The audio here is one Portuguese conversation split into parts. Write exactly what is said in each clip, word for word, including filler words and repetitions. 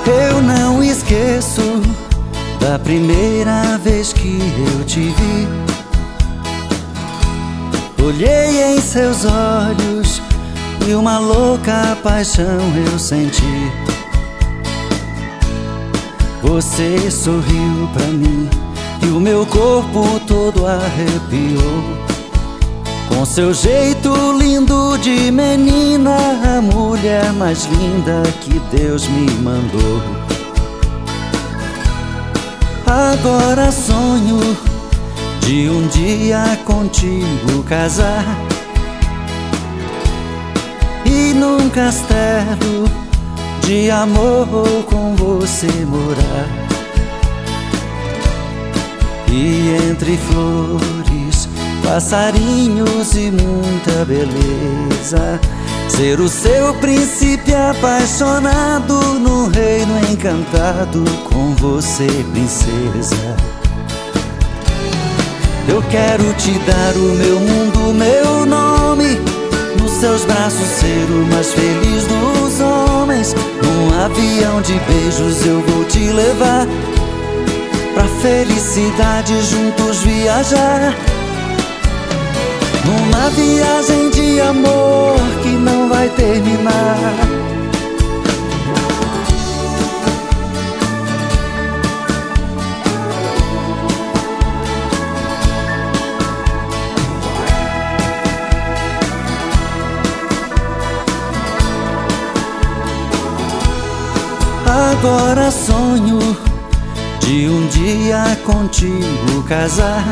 Eu não esqueço da primeira vez que eu te vi. Olhei em seus olhos e uma louca paixão eu senti. Você sorriu pra mim e o meu corpo todo arrepiou. Com seu jeito lindo de menina, a mulher mais linda que Deus me mandou. Agora sonho de um dia contigo casar e num castelo de amor com você morar. E entre flores, passarinhos e muita beleza, ser o seu príncipe apaixonado no reino encantado com você, princesa. Eu quero te dar o meu mundo, meu nome, nos seus braços ser o mais feliz dos homens. Num avião de beijos eu vou te levar pra felicidade juntos viajar. Numa viagem de amor que não vai terminar. Agora sonho de um dia contigo casar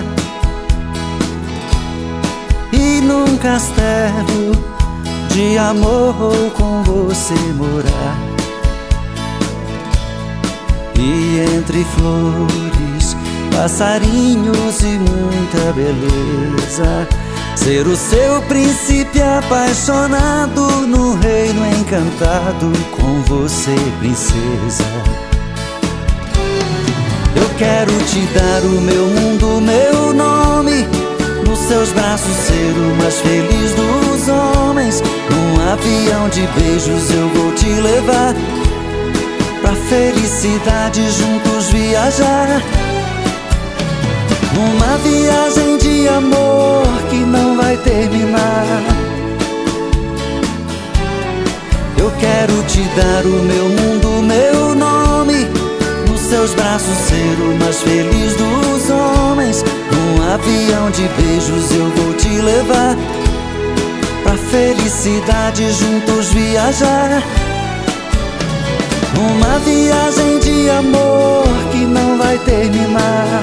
e num castelo de amor com você morar. E entre flores, passarinhos e muita beleza, ser o seu príncipe apaixonado no reino encantado com você, princesa. Eu quero te dar o meu mundo, meu nome, nos seus braços ser o mais feliz dos homens. Num avião de beijos eu vou te levar pra felicidade juntos viajar. Numa viagem de amor que não vai terminar. Eu quero te dar o meu mundo, meu nome, nos seus braços ser o mais feliz dos homens. Num avião de beijos eu vou te levar pra felicidade juntos viajar. Numa viagem de amor que não vai terminar.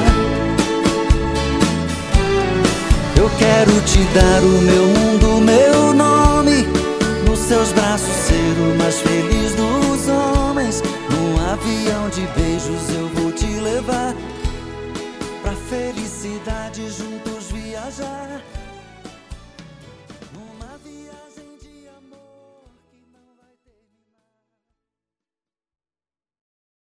Eu quero te dar o meu mundo, meu nome, nos seus braços ser o mais feliz dos homens. Num avião de beijos eu vou te levar pra felicidade juntos viajar.